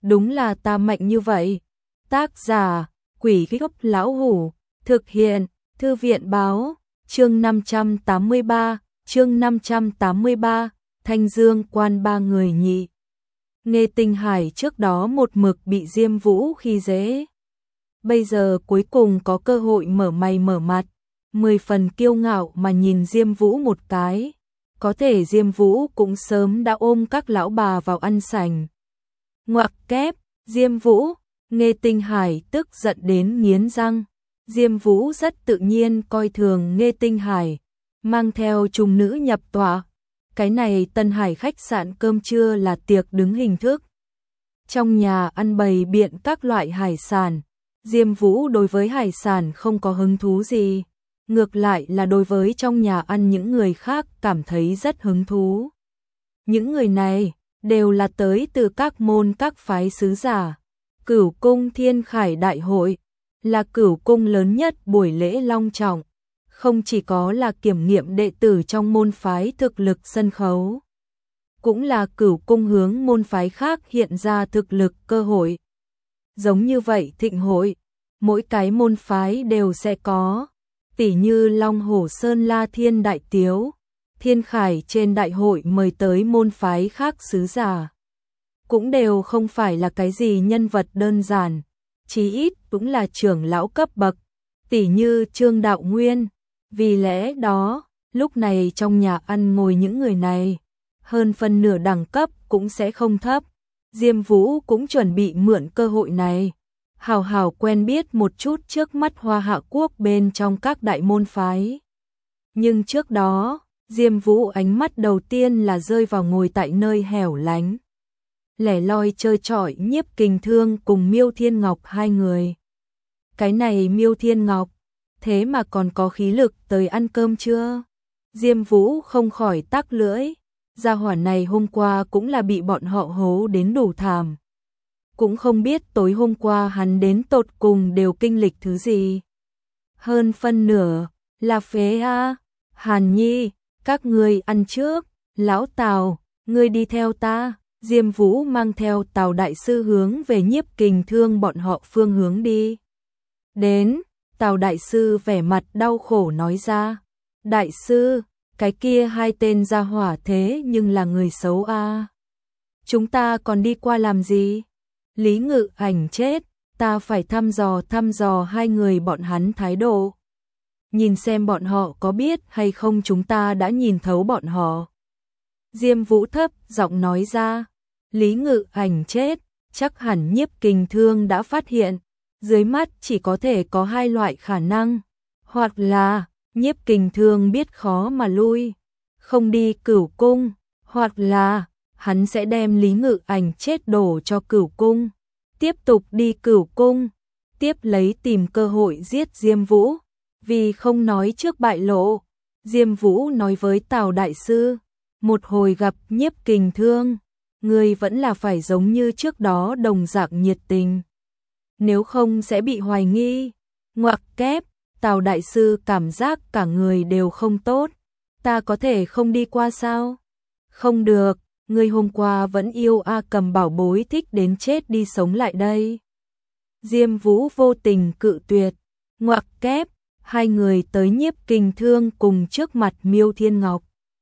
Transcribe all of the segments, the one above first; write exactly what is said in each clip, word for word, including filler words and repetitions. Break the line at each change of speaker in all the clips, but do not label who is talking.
đúng là ta mạnh như vậy. Tác giả, Quỷ Gốc Lão Hủ, thực hiện, Thư viện báo, chương năm trăm tám mươi ba, chương năm trăm tám mươi ba, Thanh Dương quan ba người nhị. Nghê Tinh Hải trước đó một mực bị Diêm Vũ khi dễ. Bây giờ cuối cùng có cơ hội mở mày mở mặt, mười phần kiêu ngạo mà nhìn Diêm Vũ một cái. Có thể Diêm Vũ cũng sớm đã ôm các lão bà vào ăn sành. Ngoặc kép, Diêm Vũ, Nghê Tinh Hải tức giận đến nghiến răng. Diêm Vũ rất tự nhiên coi thường Nghê Tinh Hải, mang theo trùng nữ nhập tọa. Cái này Tân Hải khách sạn cơm trưa là tiệc đứng hình thức. Trong nhà ăn bày biện các loại hải sản, Diêm Vũ đối với hải sản không có hứng thú gì, ngược lại là đối với trong nhà ăn những người khác cảm thấy rất hứng thú. Những người này đều là tới từ các môn các phái sứ giả. Cửu Cung Thiên Khải Đại hội là cửu cung lớn nhất buổi lễ long trọng, không chỉ có là kiểm nghiệm đệ tử trong môn phái thực lực sân khấu, cũng là cửu cung hướng môn phái khác hiện ra thực lực cơ hội. Giống như vậy thịnh hội, mỗi cái môn phái đều sẽ có, tỉ như Long Hổ Sơn La Thiên Đại Tiếu, Thiên Khải trên đại hội mời tới môn phái khác sứ giả. Cũng đều không phải là cái gì nhân vật đơn giản, chí ít cũng là trưởng lão cấp bậc, tỉ như Trương Đạo Nguyên. Vì lẽ đó, lúc này trong nhà ăn ngồi những người này, hơn phân nửa đẳng cấp cũng sẽ không thấp. Diêm Vũ cũng chuẩn bị mượn cơ hội này, hào hào quen biết một chút trước mắt Hoa Hạ Quốc bên trong các đại môn phái. Nhưng trước đó, Diêm Vũ ánh mắt đầu tiên là rơi vào ngồi tại nơi hẻo lánh, lẻ loi chơi chọi Nhiếp Kình Thương cùng Miêu Thiên Ngọc hai người. Cái này Miêu Thiên Ngọc, thế mà còn có khí lực tới ăn cơm chưa? Diêm Vũ không khỏi tắc lưỡi, gia hỏa này hôm qua cũng là bị bọn họ hố đến đủ thảm. Cũng không biết tối hôm qua hắn đến tột cùng đều kinh lịch thứ gì. Hơn phân nửa là phế a. Hàn Nhi, các ngươi ăn trước, lão Tào, ngươi đi theo ta. Diêm Vũ mang theo Tào đại sư hướng về Nhiếp Kình Thương bọn họ phương hướng đi. Đến, Tào đại sư vẻ mặt đau khổ nói ra, đại sư, cái kia hai tên gia hỏa thế nhưng là người xấu a. Chúng ta còn đi qua làm gì? Lý Ngự Ảnh chết, ta phải thăm dò thăm dò hai người bọn hắn thái độ. Nhìn xem bọn họ có biết hay không chúng ta đã nhìn thấu bọn họ. Diêm Vũ thấp giọng nói ra, Lý Ngự Ảnh chết, chắc hẳn Nhiếp Kình Thương đã phát hiện. Dưới mắt chỉ có thể có hai loại khả năng, hoặc là Nhiếp Kình Thương biết khó mà lui, không đi Cửu Cung, hoặc là hắn sẽ đem Lý Ngự Ảnh chết đổ cho Cửu Cung, tiếp tục đi Cửu Cung, tiếp lấy tìm cơ hội giết Diêm Vũ, vì không nói trước bại lộ. Diêm Vũ nói với Tào đại sư, một hồi gặp Nhiếp Kình Thương, người vẫn là phải giống như trước đó đồng dạng nhiệt tình, nếu không sẽ bị hoài nghi. Ngoặc kép, Tào đại sư cảm giác cả người đều không tốt. Ta có thể không đi qua sao? Không được, người hôm qua vẫn yêu A Cầm bảo bối thích đến chết đi sống lại đây. Diêm Vũ vô tình cự tuyệt. Ngoặc kép, hai người tới Nhiếp Kình Thương cùng trước mặt Miêu Thiên Ngọc.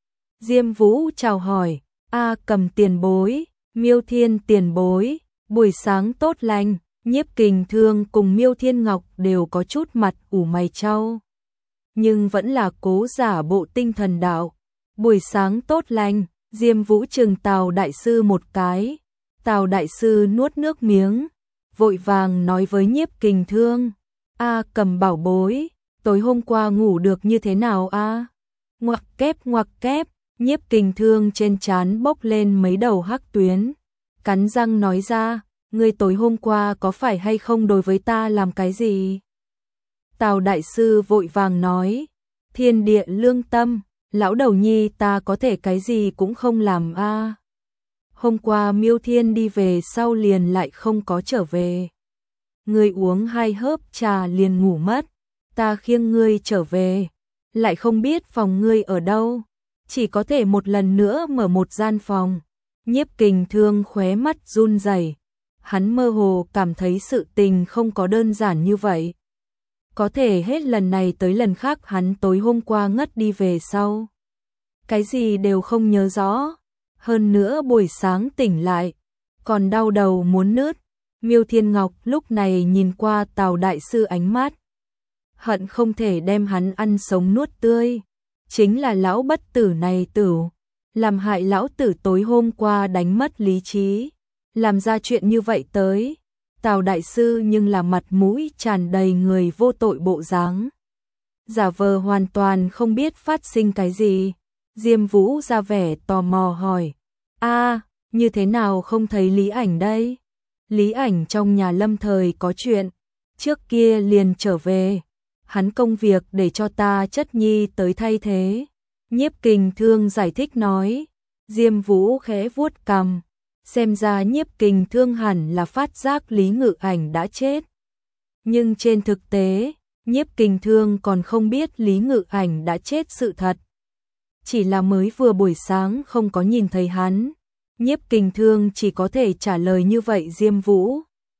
Diêm Vũ chào hỏi, A Cầm tiền bối, Miêu Thiên tiền bối, buổi sáng tốt lành. Nhiếp Kình Thương cùng Miêu Thiên Ngọc đều có chút mặt ủ mày chau, nhưng vẫn là cố giả bộ tinh thần đạo. Buổi sáng tốt lành. Diêm Vũ trừng Tào đại sư một cái. Tào đại sư nuốt nước miếng, vội vàng nói với Nhiếp Kình Thương, A Cầm bảo bối, tối hôm qua ngủ được như thế nào a? Ngoặc kép ngoặc kép, Nhiếp Kình Thương trên trán bốc lên mấy đầu hắc tuyến, cắn răng nói ra, ngươi tối hôm qua có phải hay không đối với ta làm cái gì? Tào đại sư vội vàng nói, thiên địa lương tâm, lão đầu nhi ta có thể cái gì cũng không làm a. Hôm qua Miêu Thiên đi về sau liền lại không có trở về. Ngươi uống hai hớp trà liền ngủ mất, ta khiêng ngươi trở về, lại không biết phòng ngươi ở đâu, chỉ có thể một lần nữa mở một gian phòng. Nhiếp Kình Thương khóe mắt run rẩy, hắn mơ hồ cảm thấy sự tình không có đơn giản như vậy. Có thể hết lần này tới lần khác hắn tối hôm qua ngất đi về sau. Cái gì đều không nhớ rõ. Hơn nữa buổi sáng tỉnh lại, còn đau đầu muốn nứt. Miêu Thiên Ngọc lúc này nhìn qua Tào đại sư ánh mắt. Hận không thể đem hắn ăn sống nuốt tươi. Chính là lão bất tử này tử. Làm hại lão tử tối hôm qua đánh mất lý trí. Làm ra chuyện như vậy tới. Tào đại sư nhưng là mặt mũi tràn đầy người vô tội bộ dáng. Giả vờ hoàn toàn không biết phát sinh cái gì. Diêm Vũ ra vẻ tò mò hỏi. A, như thế nào không thấy Lý Ảnh đây? Lý Ảnh trong nhà lâm thời có chuyện. Trước kia liền trở về. Hắn công việc để cho ta chất nhi tới thay thế. Nhiếp Kình Thương giải thích nói. Diêm Vũ khẽ vuốt cằm. Xem ra Nhiếp Kình Thương hẳn là phát giác Lý Ngự Ảnh đã chết. Nhưng trên thực tế, Nhiếp Kình Thương còn không biết Lý Ngự Ảnh đã chết sự thật. Chỉ là mới vừa buổi sáng không có nhìn thấy hắn. Nhiếp Kình Thương chỉ có thể trả lời như vậy Diêm Vũ.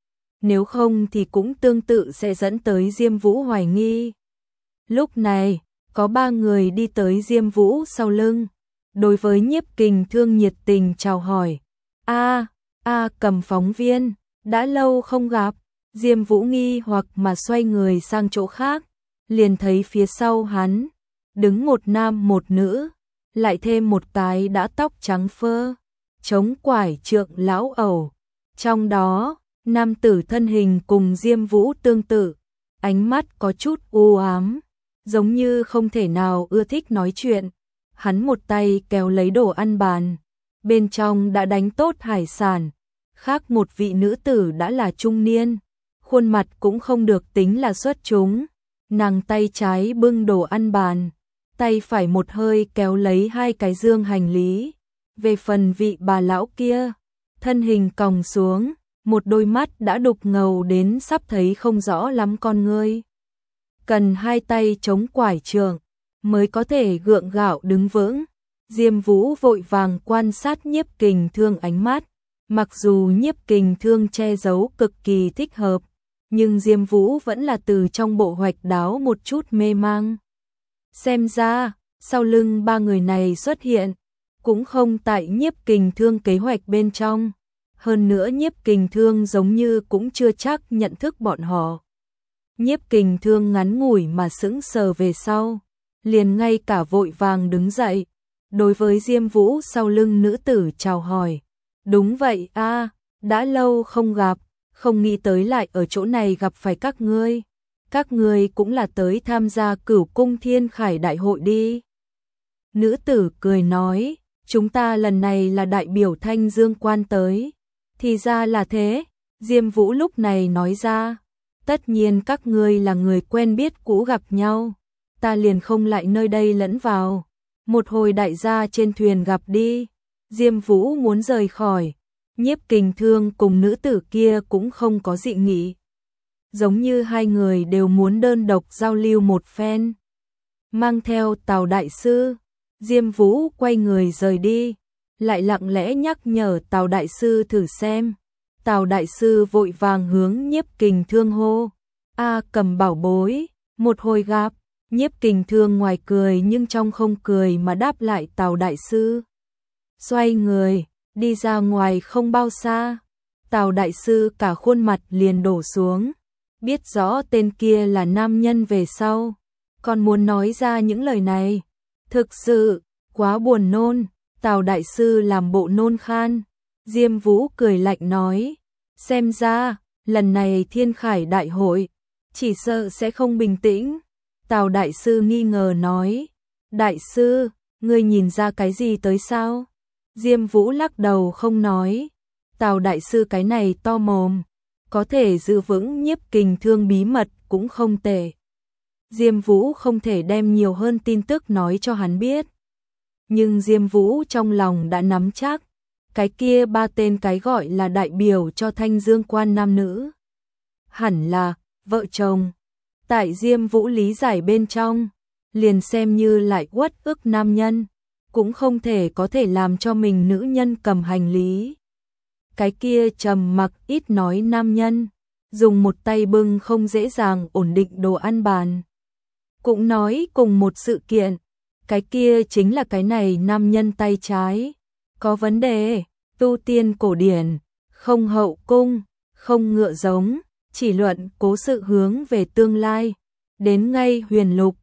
Nếu không thì cũng tương tự sẽ dẫn tới Diêm Vũ hoài nghi. Lúc này, có ba người đi tới Diêm Vũ sau lưng. Đối với Nhiếp Kình Thương nhiệt tình chào hỏi. A, a Cầm phóng viên, đã lâu không gặp. Diêm Vũ nghi hoặc mà xoay người sang chỗ khác. Liền thấy phía sau hắn, đứng một nam một nữ, lại thêm một cái đã tóc trắng phơ, chống quải trượng lão ẩu. Trong đó, nam tử thân hình cùng Diêm Vũ tương tự, ánh mắt có chút u ám, giống như không thể nào ưa thích nói chuyện. Hắn một tay kéo lấy đồ ăn bàn, bên trong đã đánh tốt hải sản. Khác một vị nữ tử đã là trung niên, khuôn mặt cũng không được tính là xuất chúng. Nàng tay trái bưng đồ ăn bàn, tay phải một hơi kéo lấy hai cái dương hành lý. Về phần vị bà lão kia, thân hình còng xuống, một đôi mắt đã đục ngầu đến sắp thấy không rõ lắm con ngươi. Cần hai tay chống quải trượng mới có thể gượng gạo đứng vững. Diêm Vũ vội vàng quan sát Nhiếp Kình Thương ánh mắt. Mặc dù Nhiếp Kình Thương che giấu cực kỳ thích hợp, nhưng Diêm Vũ vẫn là từ trong bộ hoạch đáo một chút mê mang. Xem ra, sau lưng ba người này xuất hiện, cũng không tại Nhiếp Kình Thương kế hoạch bên trong. Hơn nữa Nhiếp Kình Thương giống như cũng chưa chắc nhận thức bọn họ. Nhiếp Kình Thương ngắn ngủi mà sững sờ về sau, liền ngay cả vội vàng đứng dậy, đối với Diêm Vũ sau lưng nữ tử chào hỏi. Đúng vậy a, đã lâu không gặp, không nghĩ tới lại ở chỗ này gặp phải các ngươi. Các ngươi cũng là tới tham gia Cửu Cung Thiên Khải đại hội đi. Nữ tử cười nói, chúng ta lần này là đại biểu Thanh Dương quan tới. Thì ra là thế, Diêm Vũ lúc này nói ra. Tất nhiên các ngươi là người quen biết cũ gặp nhau, ta liền không lại nơi đây lẫn vào. Một hồi đại gia trên thuyền gặp đi. Diêm Vũ muốn rời khỏi, Nhiếp Kình Thương cùng nữ tử kia cũng không có dị nghị. Giống như hai người đều muốn đơn độc giao lưu một phen. Mang theo Tào đại sư, Diêm Vũ quay người rời đi, lại lặng lẽ nhắc nhở Tào đại sư thử xem. Tào đại sư vội vàng hướng Nhiếp Kình Thương hô. A Cầm bảo bối, một hồi gặp. Nhiếp Kình Thương ngoài cười nhưng trong không cười mà đáp lại Tào đại sư. Xoay người, đi ra ngoài không bao xa. Tào đại sư cả khuôn mặt liền đổ xuống. Biết rõ tên kia là nam nhân về sau, còn muốn nói ra những lời này. Thực sự, quá buồn nôn. Tào đại sư làm bộ nôn khan. Diêm Vũ cười lạnh nói. Xem ra, lần này Thiên Khải đại hội, chỉ sợ sẽ không bình tĩnh. Tào đại sư nghi ngờ nói. Đại sư, ngươi nhìn ra cái gì tới sao? Diêm Vũ lắc đầu không nói. Tào đại sư cái này to mồm, có thể giữ vững Nhiếp Kình Thương bí mật cũng không tệ. Diêm Vũ không thể đem nhiều hơn tin tức nói cho hắn biết. Nhưng Diêm Vũ trong lòng đã nắm chắc, cái kia ba tên cái gọi là đại biểu cho Thanh Dương quan nam nữ hẳn là vợ chồng. Tại Diêm Vũ lý giải bên trong, liền xem như lại uất ức nam nhân, cũng không thể có thể làm cho mình nữ nhân cầm hành lý. cái kia trầm mặc ít nói nam nhân, dùng một tay bưng không dễ dàng ổn định đồ ăn bàn. Cũng nói cùng một sự kiện, cái kia chính là cái này nam nhân tay trái. Có vấn đề, tu tiên cổ điển, không hậu cung, không ngựa giống, chỉ luận cố sự hướng về tương lai. Đến ngay huyền lục,